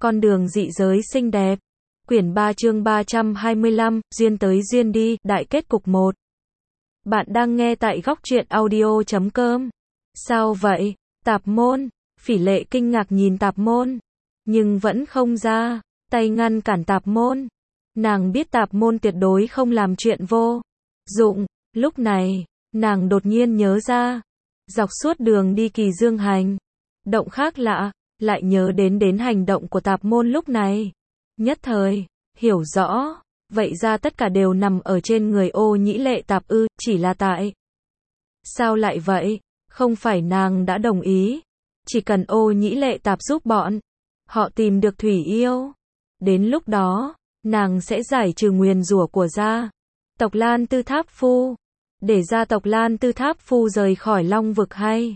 Con đường dị giới xinh đẹp. Quyển 3 chương 325, duyên tới duyên đi, đại kết cục 1. Bạn đang nghe tại góc truyện audio.com. Sao vậy? Tạp môn. Phỉ Lệ kinh ngạc nhìn Tạp môn, nhưng vẫn không ra tay ngăn cản Tạp môn. Nàng biết Tạp môn tuyệt đối không làm chuyện vô dụng. Lúc này, nàng đột nhiên nhớ ra, dọc suốt đường đi Kỳ Dương hành động khác lạ, lại nhớ đến hành động của Tạp môn lúc này. Nhất thời, hiểu rõ, vậy ra tất cả đều nằm ở trên người Ô Nhĩ Lệ Tạp ư, chỉ là tại sao lại vậy? Không phải nàng đã đồng ý, chỉ cần Ô Nhĩ Lệ Tạp giúp bọn họ tìm được Thủy Yêu, đến lúc đó, nàng sẽ giải trừ nguyền rủa của gia tộc Lan Tư Tháp Phu, để gia tộc Lan Tư Tháp Phu rời khỏi Long vực hay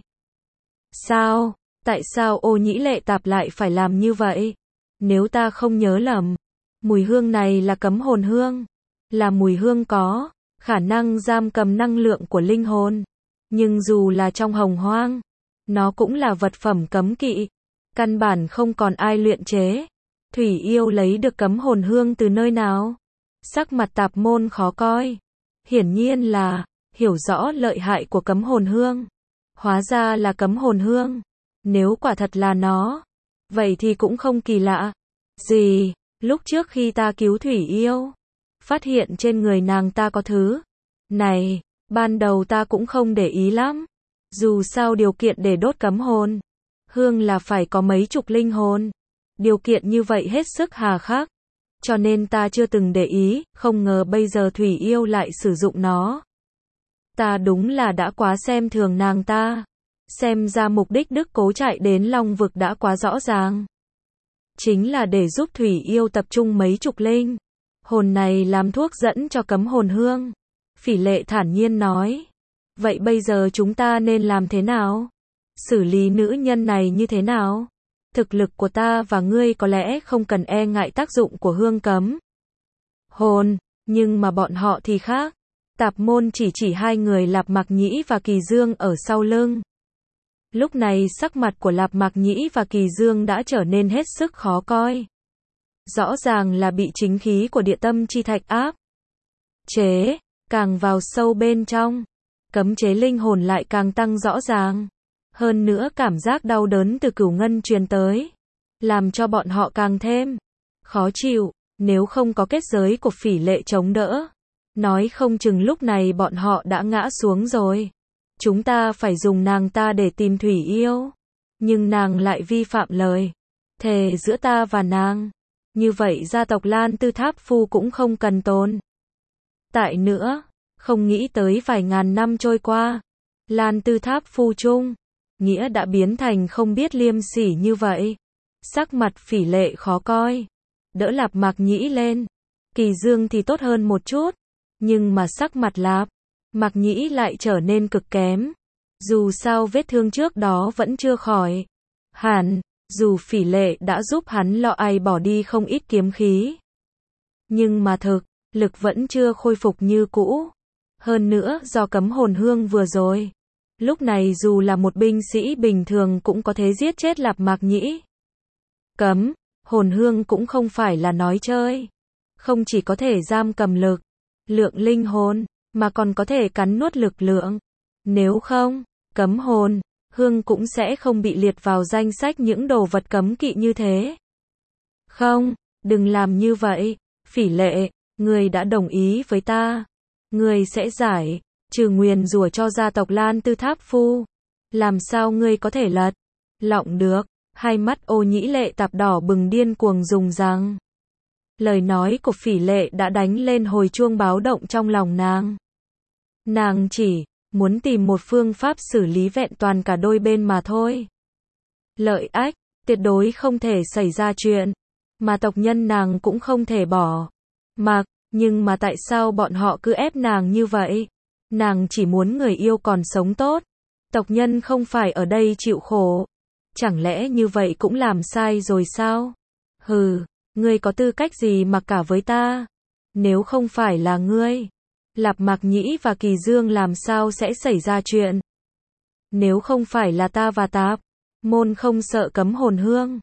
sao? Tại sao Ô Nhĩ Lệ Tạp lại phải làm như vậy? Nếu ta không nhớ lầm, mùi hương này là cấm hồn hương, là mùi hương có khả năng giam cầm năng lượng của linh hồn. Nhưng dù là trong hồng hoang, nó cũng là vật phẩm cấm kỵ, căn bản không còn ai luyện chế. Thủy Yêu lấy được cấm hồn hương từ nơi nào? Sắc mặt Tạp môn khó coi, hiển nhiên là hiểu rõ lợi hại của cấm hồn hương. Hóa ra là cấm hồn hương. Nếu quả thật là nó, vậy thì cũng không kỳ lạ gì. Lúc trước khi ta cứu Thủy Yêu, phát hiện trên người nàng ta có thứ này, ban đầu ta cũng không để ý lắm. Dù sao điều kiện để đốt cấm hồn hương là phải có mấy chục linh hồn. Điều kiện như vậy hết sức hà khắc, cho nên ta chưa từng để ý, không ngờ bây giờ Thủy Yêu lại sử dụng nó. Ta đúng là đã quá xem thường nàng ta. Xem ra mục đích Đức Cố chạy đến Long vực đã quá rõ ràng, chính là để giúp Thủy Yêu tập trung mấy chục linh hồn này làm thuốc dẫn cho cấm hồn hương. Phỉ Lệ thản nhiên nói, vậy bây giờ chúng ta nên làm thế nào? Xử lý nữ nhân này như thế nào? Thực lực của ta và ngươi có lẽ không cần e ngại tác dụng của hương cấm hồn, nhưng mà bọn họ thì khác. Tạp môn chỉ hai người Lạp Mạc Nhĩ và Kỳ Dương ở sau lưng. Lúc này sắc mặt của Lạp Mạc Nhĩ và Kỳ Dương đã trở nên hết sức khó coi. Rõ ràng là bị chính khí của địa tâm chi thạch áp chế, càng vào sâu bên trong, cấm chế linh hồn lại càng tăng rõ ràng. Hơn nữa cảm giác đau đớn từ cửu ngân truyền tới, làm cho bọn họ càng thêm khó chịu. Nếu không có kết giới của Phỉ Lệ chống đỡ, nói không chừng lúc này bọn họ đã ngã xuống rồi. Chúng ta phải dùng nàng ta để tìm Thủy Yêu, nhưng nàng lại vi phạm lời thề giữa ta và nàng. Như vậy gia tộc Lan Tư Tháp Phu cũng không cần tồn tại nữa. Không nghĩ tới vài ngàn năm trôi qua, Lan Tư Tháp Phu chung nghĩa đã biến thành không biết liêm sỉ như vậy. Sắc mặt Phỉ Lệ khó coi, đỡ Lạp Mạc Nhĩ lên. Kỳ Dương thì tốt hơn một chút, nhưng mà sắc mặt Lạp Mạc Nhĩ lại trở nên cực kém. Dù sao vết thương trước đó vẫn chưa khỏi hẳn, dù Phỉ Lệ đã giúp hắn lọ ai bỏ đi không ít kiếm khí, nhưng mà thực lực vẫn chưa khôi phục như cũ. Hơn nữa do cấm hồn hương vừa rồi, lúc này dù là một binh sĩ bình thường cũng có thể giết chết Lạp Mạc Nhĩ. Cấm hồn hương cũng không phải là nói chơi, không chỉ có thể giam cầm lực lượng linh hồn, mà còn có thể cắn nuốt lực lượng. Nếu không, cấm hồn hương cũng sẽ không bị liệt vào danh sách những đồ vật cấm kỵ như thế. Không, đừng làm như vậy. Phỉ Lệ, ngươi đã đồng ý với ta, ngươi sẽ giải trừ nguyền rủa cho gia tộc Lan Tư Tháp Phu. Làm sao ngươi có thể lật lọng được? Hai mắt Ô Nhĩ Lệ Tạp đỏ bừng điên cuồng dùng rằng. Lời nói của Phỉ Lệ đã đánh lên hồi chuông báo động trong lòng nàng. Nàng chỉ muốn tìm một phương pháp xử lý vẹn toàn cả đôi bên mà thôi. Lợi ích tuyệt đối không thể xảy ra chuyện, mà tộc nhân nàng cũng không thể bỏ mặc. Nhưng mà tại sao bọn họ cứ ép nàng như vậy? Nàng chỉ muốn người yêu còn sống tốt, tộc nhân không phải ở đây chịu khổ. Chẳng lẽ như vậy cũng làm sai rồi sao? Hừ, ngươi có tư cách gì mà cả với ta? Nếu không phải là ngươi, Lạp Mạc Nhĩ và Kỳ Dương làm sao sẽ xảy ra chuyện? Nếu không phải là ta và Tạp môn không sợ cấm hồn hương,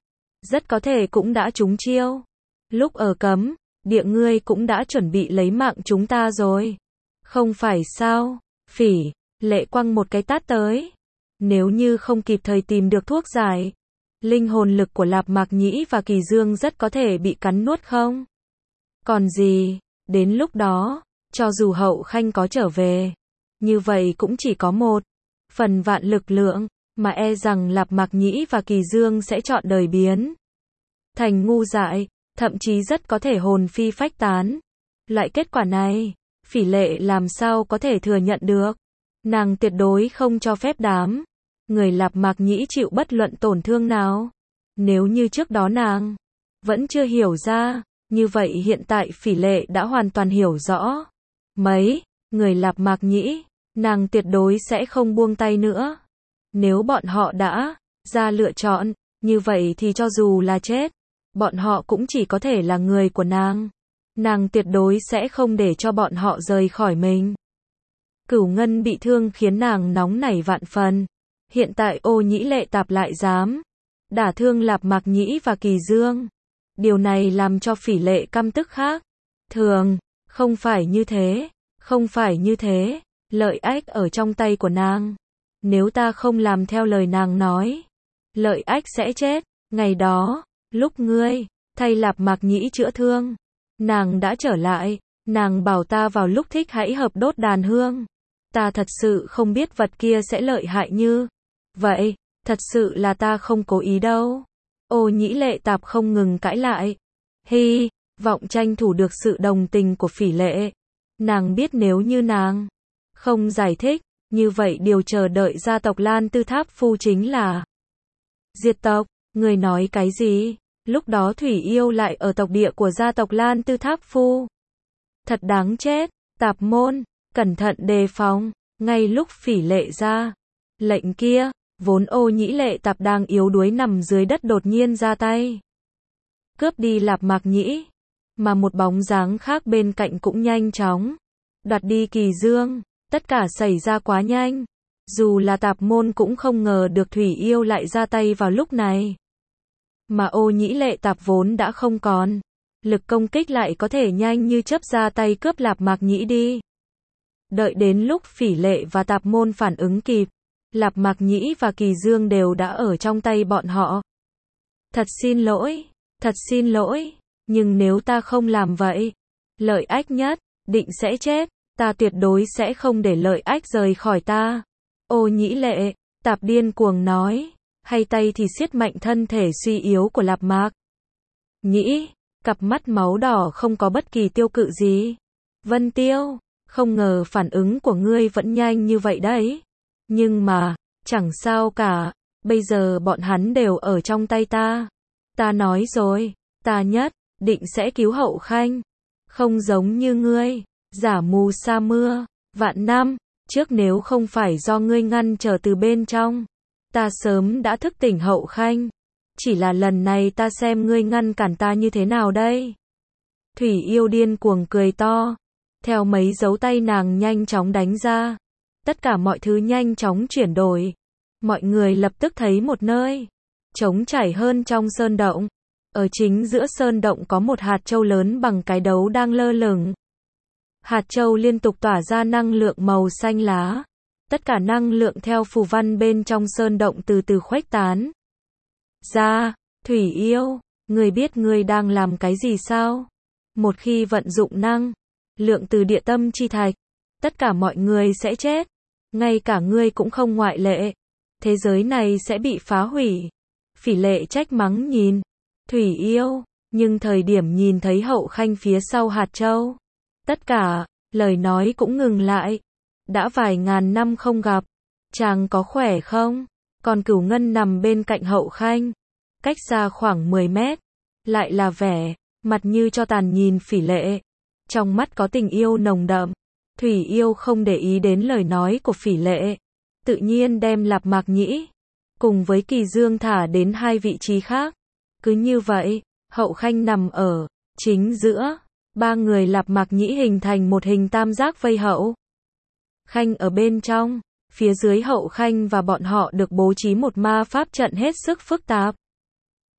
rất có thể cũng đã trúng chiêu. Lúc ở cấm địa ngươi cũng đã chuẩn bị lấy mạng chúng ta rồi. Không phải sao? Phỉ Lệ quăng một cái tát tới. Nếu như không kịp thời tìm được thuốc giải, linh hồn lực của Lạp Mạc Nhĩ và Kỳ Dương rất có thể bị cắn nuốt không? Còn gì, đến lúc đó, cho dù Hậu Khanh có trở về, như vậy cũng chỉ có một phần vạn lực lượng, mà e rằng Lạp Mạc Nhĩ và Kỳ Dương sẽ chọn đời biến thành ngu dại, thậm chí rất có thể hồn phi phách tán. Loại kết quả này, Phỉ Lệ làm sao có thể thừa nhận được? Nàng tuyệt đối không cho phép đám người Lạp Mạc Nhĩ chịu bất luận tổn thương nào. Nếu như trước đó nàng vẫn chưa hiểu ra, như vậy hiện tại Phỉ Lệ đã hoàn toàn hiểu rõ. Mấy người Lạp Mạc Nhĩ, nàng tuyệt đối sẽ không buông tay nữa. Nếu bọn họ đã ra lựa chọn, như vậy thì cho dù là chết, bọn họ cũng chỉ có thể là người của nàng. Nàng tuyệt đối sẽ không để cho bọn họ rời khỏi mình. Cửu Ngân bị thương khiến nàng nóng nảy vạn phần. Hiện tại Ô Nhĩ Lệ Tạp lại dám đả thương Lạp Mạc Nhĩ và Kỳ Dương. Điều này làm cho Phỉ Lệ căm tức khác thường. Không phải như thế, không phải như thế. Lợi ích ở trong tay của nàng. Nếu ta không làm theo lời nàng nói, Lợi ích sẽ chết. Ngày đó, lúc ngươi thay Lạp Mạc Nhĩ chữa thương, nàng đã trở lại. Nàng bảo ta vào lúc thích hãy hợp đốt đàn hương. Ta thật sự không biết vật kia sẽ lợi hại như vậy. Thật sự là ta không cố ý đâu. Ô Nhĩ Lệ Tạp không ngừng cãi lại. Hy vọng tranh thủ được sự đồng tình của Phỉ Lệ. Nàng biết nếu như nàng không giải thích, như vậy điều chờ đợi gia tộc Lan Tư Tháp Phu chính là diệt tộc. Người nói cái gì? Lúc đó Thủy Yêu lại ở tộc địa của gia tộc Lan Tư Tháp Phu. Thật đáng chết. Tạp môn, cẩn thận đề phòng. Ngay lúc Phỉ Lệ ra lệnh kia, vốn Ô Nhĩ Lệ Tạp đang yếu đuối nằm dưới đất đột nhiên ra tay cướp đi Lạp Mạc Nhĩ, mà một bóng dáng khác bên cạnh cũng nhanh chóng đoạt đi Kỳ Dương. Tất cả xảy ra quá nhanh, dù là Tạp môn cũng không ngờ được Thủy Yêu lại ra tay vào lúc này. Mà Ô Nhĩ Lệ Tạp vốn đã không còn lực công kích, lại có thể nhanh như chớp ra tay cướp Lạp Mạc Nhĩ đi. Đợi đến lúc Phỉ Lệ và Tạp môn phản ứng kịp, Lạp Mạc Nhĩ và Kỳ Dương đều đã ở trong tay bọn họ. Thật xin lỗi, nhưng nếu ta không làm vậy, Lợi ích nhất định sẽ chết. Ta tuyệt đối sẽ không để Lợi ích rời khỏi ta. Ô Nhĩ Lệ Tạp điên cuồng nói, hay tay thì siết mạnh thân thể suy yếu của Lạp Mạc Nhĩ, cặp mắt máu đỏ không có bất kỳ tiêu cự gì. Vân Tiêu, không ngờ phản ứng của ngươi vẫn nhanh như vậy đấy. Nhưng mà, chẳng sao cả, bây giờ bọn hắn đều ở trong tay ta. Ta nói rồi, ta nhất định sẽ cứu Hậu Khanh. Không giống như ngươi, giả mù sa mưa. Vạn năm trước nếu không phải do ngươi ngăn trở từ bên trong, ta sớm đã thức tỉnh Hậu Khanh. Chỉ là lần này ta xem ngươi ngăn cản ta như thế nào đây. Thủy Yêu điên cuồng cười to. Theo mấy dấu tay nàng nhanh chóng đánh ra, tất cả mọi thứ nhanh chóng chuyển đổi. Mọi người lập tức thấy một nơi trống trải hơn trong sơn động. Ở chính giữa sơn động có một hạt châu lớn bằng cái đấu đang lơ lửng. Hạt châu liên tục tỏa ra năng lượng màu xanh lá. Tất cả năng lượng theo phù văn bên trong sơn động từ từ khuếch tán ra. Thủy Yêu, ngươi biết ngươi đang làm cái gì sao? Một khi vận dụng năng lượng từ địa tâm chi thạch, tất cả mọi người sẽ chết. Ngay cả ngươi cũng không ngoại lệ. Thế giới này sẽ bị phá hủy. Phỉ Lệ trách mắng nhìn Thủy Yêu, nhưng thời điểm nhìn thấy Hậu Khanh phía sau hạt châu, tất cả lời nói cũng ngừng lại. Đã vài ngàn năm không gặp, chàng có khỏe không? Còn Cửu Ngân nằm bên cạnh Hậu Khanh, cách xa khoảng 10 mét, lại là vẻ mặt như cho tàn nhìn Phỉ Lệ, trong mắt có tình yêu nồng đậm. Thủy Yêu không để ý đến lời nói của Phỉ Lệ, tự nhiên đem Lạp Mạc Nhĩ cùng với Kỳ Dương thả đến hai vị trí khác. Cứ như vậy, Hậu Khanh nằm ở chính giữa, ba người Lạp Mạc Nhĩ hình thành một hình tam giác vây Hậu Khanh ở bên trong. Phía dưới Hậu Khanh và bọn họ được bố trí một ma pháp trận hết sức phức tạp.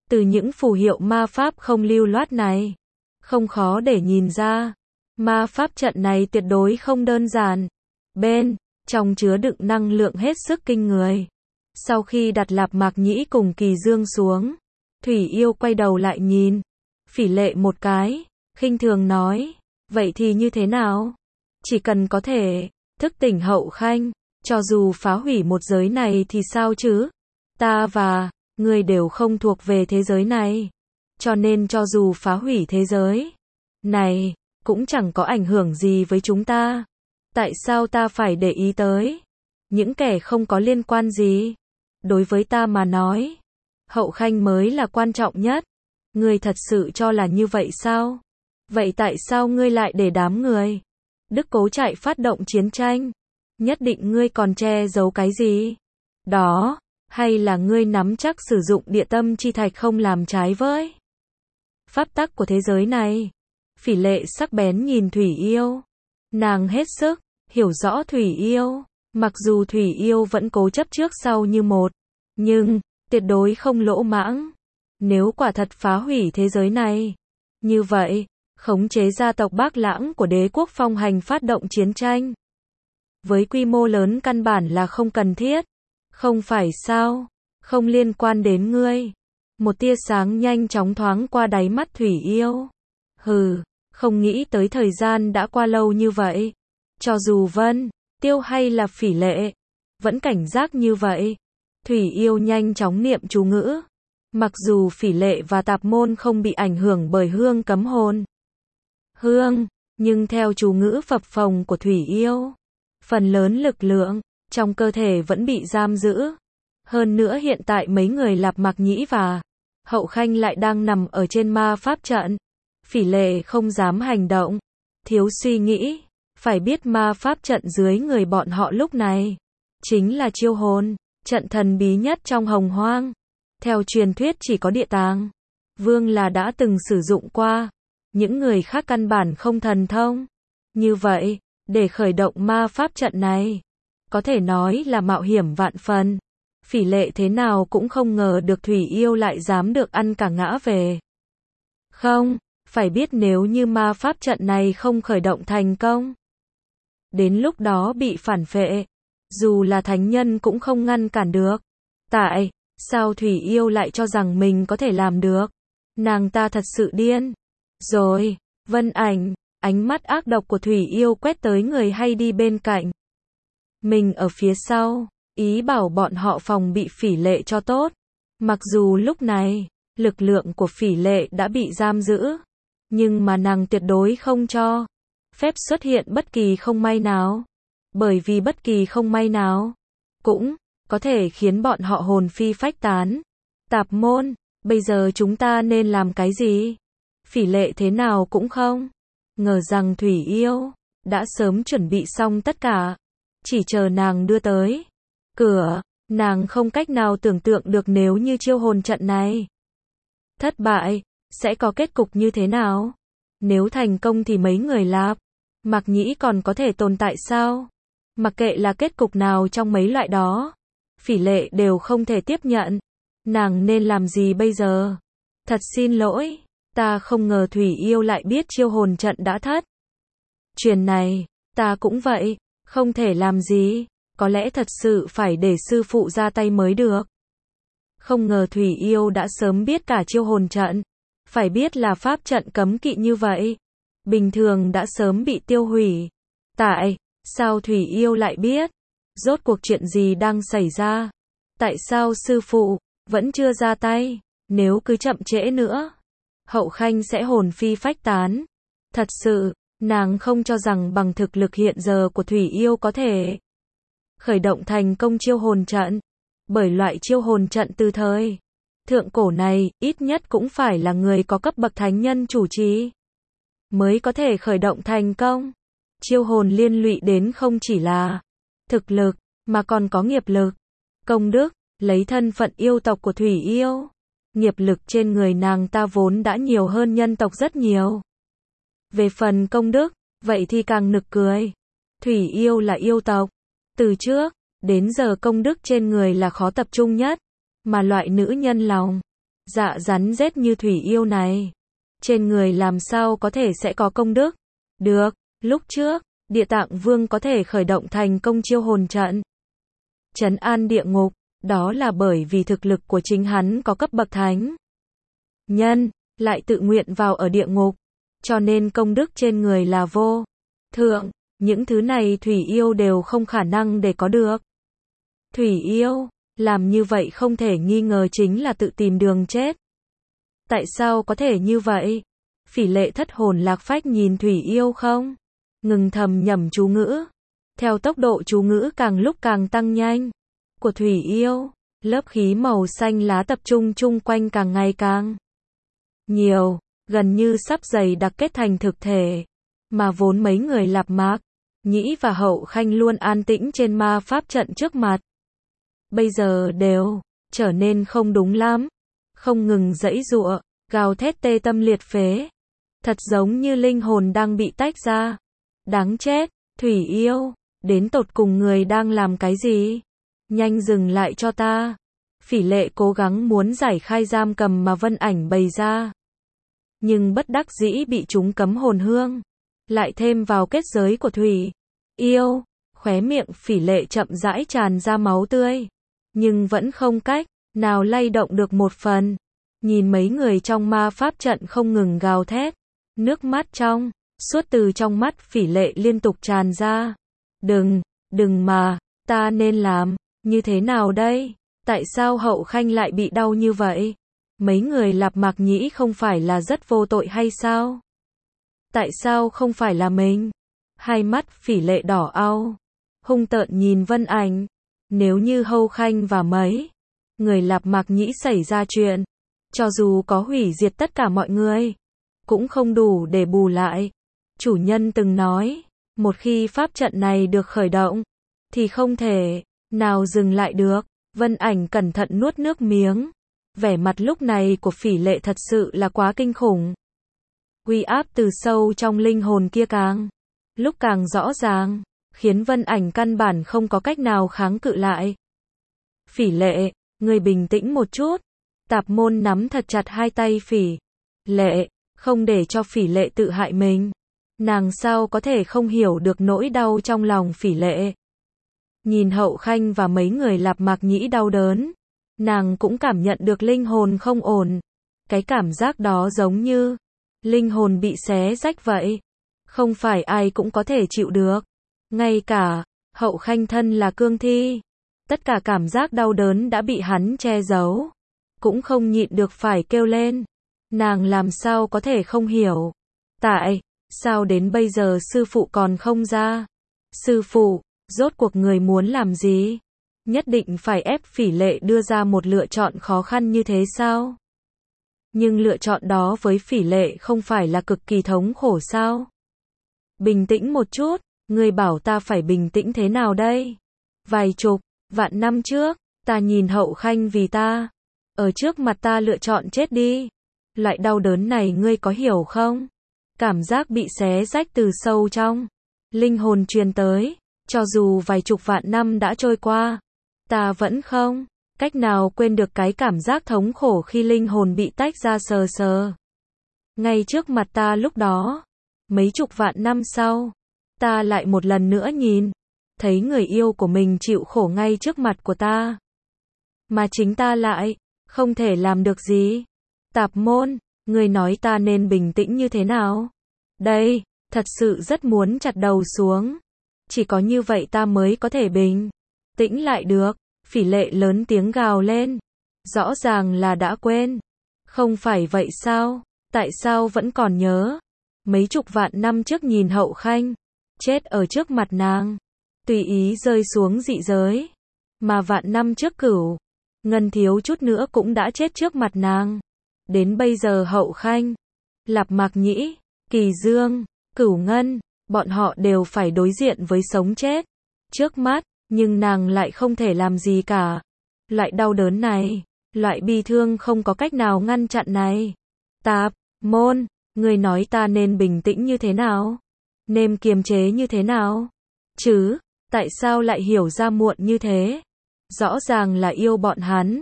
Từ những phù hiệu ma pháp không lưu loát này, không khó để nhìn ra, ma pháp trận này tuyệt đối không đơn giản. Bên trong chứa đựng năng lượng hết sức kinh người. Sau khi đặt Lạp Mạc Nhĩ cùng Kỳ Dương xuống, Thủy Yêu quay đầu lại nhìn Phỉ Lệ một cái, khinh thường nói, vậy thì như thế nào? Chỉ cần có thể thức tỉnh Hậu Khanh, cho dù phá hủy một giới này thì sao chứ? Ta và ngươi đều không thuộc về thế giới này, cho nên cho dù phá hủy thế giới này, cũng chẳng có ảnh hưởng gì với chúng ta. Tại sao ta phải để ý tới những kẻ không có liên quan gì? Đối với ta mà nói, Hậu Khanh mới là quan trọng nhất. Ngươi thật sự cho là như vậy sao? Vậy tại sao ngươi lại để đám người Đức Cố chạy phát động chiến tranh? Nhất định ngươi còn che giấu cái gì? Đó, hay là ngươi nắm chắc sử dụng địa tâm chi thạch không làm trái với pháp tắc của thế giới này? Phỉ Lệ sắc bén nhìn Thủy Yêu. Nàng hết sức hiểu rõ Thủy Yêu. Mặc dù Thủy Yêu vẫn cố chấp trước sau như một, nhưng tuyệt đối không lỗ mãng. Nếu quả thật phá hủy thế giới này, như vậy, khống chế gia tộc Bác Lãng của Đế quốc Phong Hành phát động chiến tranh với quy mô lớn căn bản là không cần thiết. Không phải sao? Không liên quan đến ngươi. Một tia sáng nhanh chóng thoáng qua đáy mắt Thủy Yêu. Hừ, không nghĩ tới thời gian đã qua lâu như vậy. Cho dù Vân Tiêu hay là Phỉ Lệ vẫn cảnh giác như vậy. Thủy Yêu nhanh chóng niệm chú ngữ. Mặc dù Phỉ Lệ và Tạp Môn không bị ảnh hưởng bởi hương cấm hồn hương, nhưng theo chú ngữ phập phồng của Thủy Yêu, phần lớn lực lượng trong cơ thể vẫn bị giam giữ. Hơn nữa hiện tại mấy người Lạp Mạc Nhĩ và Hậu Khanh lại đang nằm ở trên ma pháp trận. Phỉ Lệ không dám hành động, thiếu suy nghĩ. Phải biết ma pháp trận dưới người bọn họ lúc này chính là chiêu hồn trận thần bí nhất trong Hồng Hoang. Theo truyền thuyết chỉ có Địa Tàng Vương là đã từng sử dụng qua, những người khác căn bản không thần thông. Như vậy, để khởi động ma pháp trận này, có thể nói là mạo hiểm vạn phần. Phỉ Lệ thế nào cũng không ngờ được Thủy Yêu lại dám được ăn cả ngã về. Không, phải biết nếu như ma pháp trận này không khởi động thành công, đến lúc đó bị phản phệ, dù là thánh nhân cũng không ngăn cản được. Tại sao Thủy Yêu lại cho rằng mình có thể làm được? Nàng ta thật sự điên rồi. Vân Ảnh, ánh mắt ác độc của Thủy Yêu quét tới người hay đi bên cạnh mình ở phía sau, ý bảo bọn họ phòng bị Phỉ Lệ cho tốt. Mặc dù lúc này, lực lượng của Phỉ Lệ đã bị giam giữ, nhưng mà nàng tuyệt đối không cho phép xuất hiện bất kỳ không may nào. Bởi vì bất kỳ không may nào cũng có thể khiến bọn họ hồn phi phách tán. Tạp Môn, bây giờ chúng ta nên làm cái gì? Phỉ Lệ thế nào cũng không ngờ rằng Thủy Yêu đã sớm chuẩn bị xong tất cả, chỉ chờ nàng đưa tới cửa. Nàng không cách nào tưởng tượng được nếu như chiêu hồn trận này thất bại, sẽ có kết cục như thế nào. Nếu thành công thì mấy người Lạp Mạc Nhĩ còn có thể tồn tại sao? Mặc kệ là kết cục nào trong mấy loại đó, Phỉ Lệ đều không thể tiếp nhận. Nàng nên làm gì bây giờ? Thật xin lỗi, ta không ngờ Thủy Yêu lại biết chiêu hồn trận đã thất. Chuyện này, ta cũng vậy, không thể làm gì, có lẽ thật sự phải để sư phụ ra tay mới được. Không ngờ Thủy Yêu đã sớm biết cả chiêu hồn trận. Phải biết là pháp trận cấm kỵ như vậy, bình thường đã sớm bị tiêu hủy. Tại sao Thủy Yêu lại biết? Rốt cuộc chuyện gì đang xảy ra? Tại sao sư phụ vẫn chưa ra tay? Nếu cứ chậm trễ nữa, Hậu Khanh sẽ hồn phi phách tán. Thật sự, nàng không cho rằng bằng thực lực hiện giờ của Thủy Yêu có thể khởi động thành công chiêu hồn trận. Bởi loại chiêu hồn trận từ thời thượng cổ này, ít nhất cũng phải là người có cấp bậc thánh nhân chủ trì mới có thể khởi động thành công. Chiêu hồn liên lụy đến không chỉ là thực lực, mà còn có nghiệp lực, công đức. Lấy thân phận yêu tộc của Thủy Yêu, nghiệp lực trên người nàng ta vốn đã nhiều hơn nhân tộc rất nhiều. Về phần công đức, vậy thì càng nực cười. Thủy Yêu là yêu tộc, từ trước đến giờ công đức trên người là khó tập trung nhất, mà loại nữ nhân lòng Dạ rắn rết như Thủy Yêu này, trên người làm sao có thể sẽ có công đức? Được, lúc trước, Địa Tạng Vương có thể khởi động thành công chiêu hồn trận, trấn an địa ngục, đó là bởi vì thực lực của chính hắn có cấp bậc thánh nhân, lại tự nguyện vào ở địa ngục, cho nên công đức trên người là vô thượng, những thứ này Thủy Yêu đều không khả năng để có được. Thủy Yêu, làm như vậy không thể nghi ngờ chính là tự tìm đường chết. Tại sao có thể như vậy? Phỉ Lệ thất hồn lạc phách nhìn Thủy Yêu không ngừng thầm nhẩm chú ngữ. Theo tốc độ chú ngữ càng lúc càng tăng nhanh của Thủy Yêu, lớp khí màu xanh lá tập trung chung quanh càng ngày càng nhiều, gần như sắp dày đặc kết thành thực thể, mà vốn mấy người Lạp Mạc Nhĩ và Hậu Khanh luôn an tĩnh trên ma pháp trận trước mặt, bây giờ đều trở nên không đúng lắm, không ngừng giãy giụa, gào thét tê tâm liệt phế, thật giống như linh hồn đang bị tách ra. Đáng chết, Thủy Yêu, đến tột cùng người đang làm cái gì? Nhanh dừng lại cho ta. Phỉ Lệ cố gắng muốn giải khai giam cầm mà Vân Ảnh bày ra, nhưng bất đắc dĩ bị chúng cấm hồn hương, lại thêm vào kết giới của Thủy Yêu, khóe miệng Phỉ Lệ chậm rãi tràn ra máu tươi, nhưng vẫn không cách nào lay động được một phần. Nhìn mấy người trong ma pháp trận không ngừng gào thét, nước mắt trong suốt từ trong mắt Phỉ Lệ liên tục tràn ra. Đừng mà, ta nên làm như thế nào đây? Tại sao Hậu Khanh lại bị đau như vậy? Mấy người Lạp Mạc Nhĩ không phải là rất vô tội hay sao? Tại sao không phải là mình? Hai mắt Phỉ Lệ đỏ au, hung tợn nhìn Vân Ảnh. Nếu như Hậu Khanh và mấy người Lạp Mạc Nhĩ xảy ra chuyện, cho dù có hủy diệt tất cả mọi người, cũng không đủ để bù lại. Chủ nhân từng nói, một khi pháp trận này được khởi động, thì không thể nào dừng lại được. Vân Ảnh cẩn thận nuốt nước miếng. Vẻ mặt lúc này của Phỉ Lệ thật sự là quá kinh khủng. Uy áp từ sâu trong linh hồn kia càng lúc càng rõ ràng, khiến Vân Ảnh căn bản không có cách nào kháng cự lại. Phỉ Lệ, người bình tĩnh một chút. Tạp Môn nắm thật chặt hai tay Phỉ Lệ, không để cho Phỉ Lệ tự hại mình. Nàng sao có thể không hiểu được nỗi đau trong lòng Phỉ Lệ. Nhìn Hậu Khanh và mấy người Lạp Mạc Nhĩ đau đớn, nàng cũng cảm nhận được linh hồn không ổn. Cái cảm giác đó giống như linh hồn bị xé rách vậy. Không phải ai cũng có thể chịu được. Ngay cả Hậu Khanh thân là cương thi, tất cả cảm giác đau đớn đã bị hắn che giấu, cũng không nhịn được phải kêu lên. Nàng làm sao có thể không hiểu. Tại sao đến bây giờ sư phụ còn không ra? Sư phụ, rốt cuộc người muốn làm gì? Nhất định phải ép Phỉ Lệ đưa ra một lựa chọn khó khăn như thế sao? Nhưng lựa chọn đó với Phỉ Lệ không phải là cực kỳ thống khổ sao? Bình tĩnh một chút, người bảo ta phải bình tĩnh thế nào đây? Vài chục vạn năm trước, ta nhìn Hậu Khanh vì ta ở trước mặt ta lựa chọn chết đi. Loại đau đớn này ngươi có hiểu không? Cảm giác bị xé rách từ sâu trong linh hồn truyền tới, cho dù vài chục vạn năm đã trôi qua, ta vẫn không cách nào quên được cái cảm giác thống khổ khi linh hồn bị tách ra sờ sờ. Ngay trước mặt ta lúc đó, mấy chục vạn năm sau, ta lại một lần nữa nhìn thấy người yêu của mình chịu khổ ngay trước mặt của ta, mà chính ta lại không thể làm được gì. Tạp Môn, người nói ta nên bình tĩnh như thế nào? Đây, thật sự rất muốn chặt đầu xuống. Chỉ có như vậy ta mới có thể bình tĩnh lại được. Phỉ Lệ lớn tiếng gào lên. Rõ ràng là đã quên. Không phải vậy sao? Tại sao vẫn còn nhớ? Mấy chục vạn năm trước nhìn Hậu Khanh chết ở trước mặt nàng, tùy ý rơi xuống dị giới. Mà vạn năm trước Cửu Ngân thiếu chút nữa cũng đã chết trước mặt nàng. Đến bây giờ Hậu Khanh, Lạp Mạc Nhĩ, Kỳ Dương, Cửu Ngân, bọn họ đều phải đối diện với sống chết trước mắt, nhưng nàng lại không thể làm gì cả. Loại đau đớn này, loại bi thương không có cách nào ngăn chặn này. Tạp Môn, người nói ta nên bình tĩnh như thế nào? Nên kiềm chế như thế nào? Chứ, tại sao lại hiểu ra muộn như thế? Rõ ràng là yêu bọn hắn,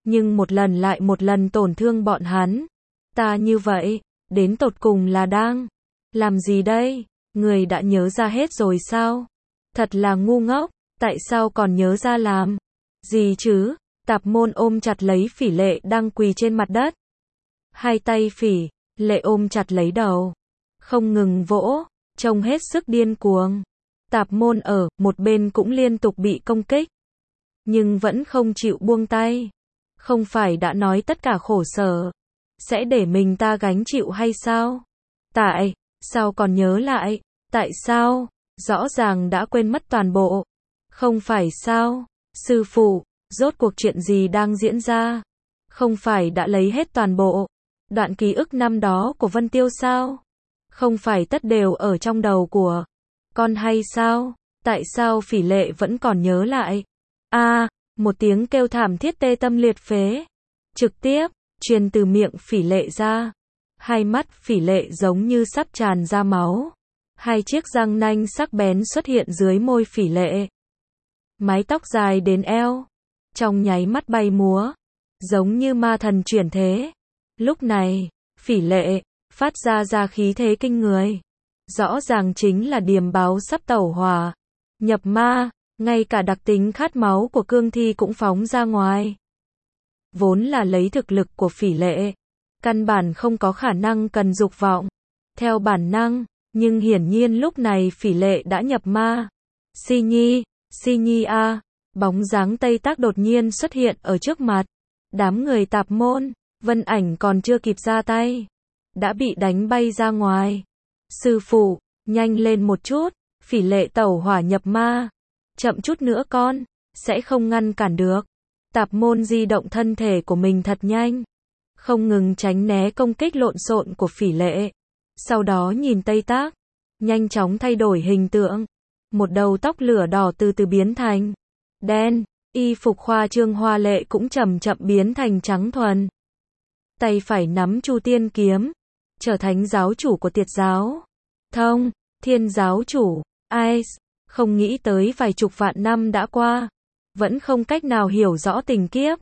nhưng một lần lại một lần tổn thương bọn hắn. Ta như vậy, đến tột cùng là đang làm gì đây? Người đã nhớ ra hết rồi sao? Thật là ngu ngốc, tại sao còn nhớ ra làm gì chứ? Tạp Môn ôm chặt lấy Phỉ Lệ đang quỳ trên mặt đất. Hai tay Phỉ Lệ ôm chặt lấy đầu, không ngừng vỗ, trông hết sức điên cuồng. Tạp Môn ở một bên cũng liên tục bị công kích, nhưng vẫn không chịu buông tay. Không phải đã nói tất cả khổ sở sẽ để mình ta gánh chịu hay sao? Tại sao còn nhớ lại? Tại sao? Rõ ràng đã quên mất toàn bộ. Không phải sao? Sư phụ, rốt cuộc chuyện gì đang diễn ra? Không phải đã lấy hết toàn bộ đoạn ký ức năm đó của Vân Tiêu sao? Không phải tất đều ở trong đầu của con hay sao? Tại sao Phỉ Lệ vẫn còn nhớ lại? Một tiếng kêu thảm thiết tê tâm liệt phế trực tiếp truyền từ miệng Phỉ Lệ ra. Hai mắt Phỉ Lệ giống như sắp tràn ra máu. Hai chiếc răng nanh sắc bén xuất hiện dưới môi Phỉ Lệ. Mái tóc dài đến eo, trong nháy mắt bay múa, giống như ma thần chuyển thế. Lúc này, Phỉ Lệ phát ra khí thế kinh người. Rõ ràng chính là điềm báo sắp tẩu hỏa, nhập ma, ngay cả đặc tính khát máu của cương thi cũng phóng ra ngoài. Vốn là lấy thực lực của Phỉ Lệ, căn bản không có khả năng cần dục vọng theo bản năng, nhưng hiển nhiên lúc này Phỉ Lệ đã nhập ma. Si Nhi a, bóng dáng Tây Tác đột nhiên xuất hiện ở trước mặt. Đám người Tạp Môn, Vân Ảnh còn chưa kịp ra tay, đã bị đánh bay ra ngoài. Sư phụ, nhanh lên một chút, Phỉ Lệ tẩu hỏa nhập ma. Chậm chút nữa con sẽ không ngăn cản được. Tạp Môn di động thân thể của mình thật nhanh, không ngừng tránh né công kích lộn xộn của Phỉ Lệ. Sau đó nhìn Tây Tác, nhanh chóng thay đổi hình tượng. Một đầu tóc lửa đỏ từ từ biến thành đen, y phục khoa trương hoa lệ cũng chậm chậm biến thành trắng thuần. Tay phải nắm Chu Tiên kiếm, trở thành giáo chủ của Tiệt giáo. Thông Thiên giáo chủ, không nghĩ tới vài chục vạn năm đã qua, vẫn không cách nào hiểu rõ tình kiếp.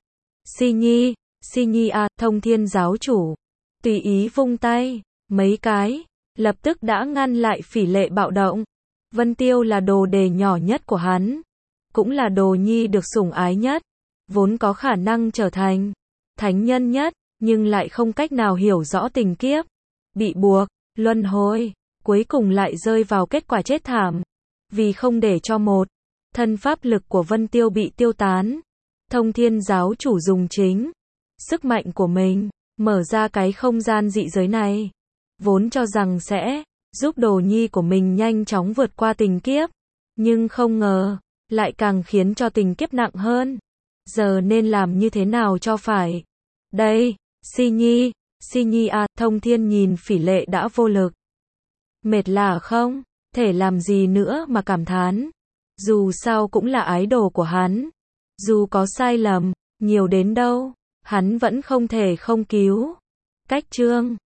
Si Nhi a, Thông Thiên giáo chủ tùy ý vung tay, mấy cái lập tức đã ngăn lại Phỉ Lệ bạo động. Vân Tiêu là đồ đề nhỏ nhất của hắn, cũng là đồ nhi được sủng ái nhất, vốn có khả năng trở thành thánh nhân nhất, nhưng lại không cách nào hiểu rõ tình kiếp, bị buộc luân hồi, cuối cùng lại rơi vào kết quả chết thảm. Vì không để cho một thân pháp lực của Vân Tiêu bị tiêu tán, Thông Thiên giáo chủ dùng chính sức mạnh của mình mở ra cái không gian dị giới này, vốn cho rằng sẽ giúp đồ nhi của mình nhanh chóng vượt qua tình kiếp, nhưng không ngờ lại càng khiến cho tình kiếp nặng hơn. Giờ nên làm như thế nào cho phải? Đây, Si Nhi a, Thông Thiên nhìn Phỉ Lệ đã vô lực, mệt lả không thể làm gì nữa mà cảm thán. Dù sao cũng là ái đồ của hắn, dù có sai lầm nhiều đến đâu, hắn vẫn không thể không cứu. Cách chương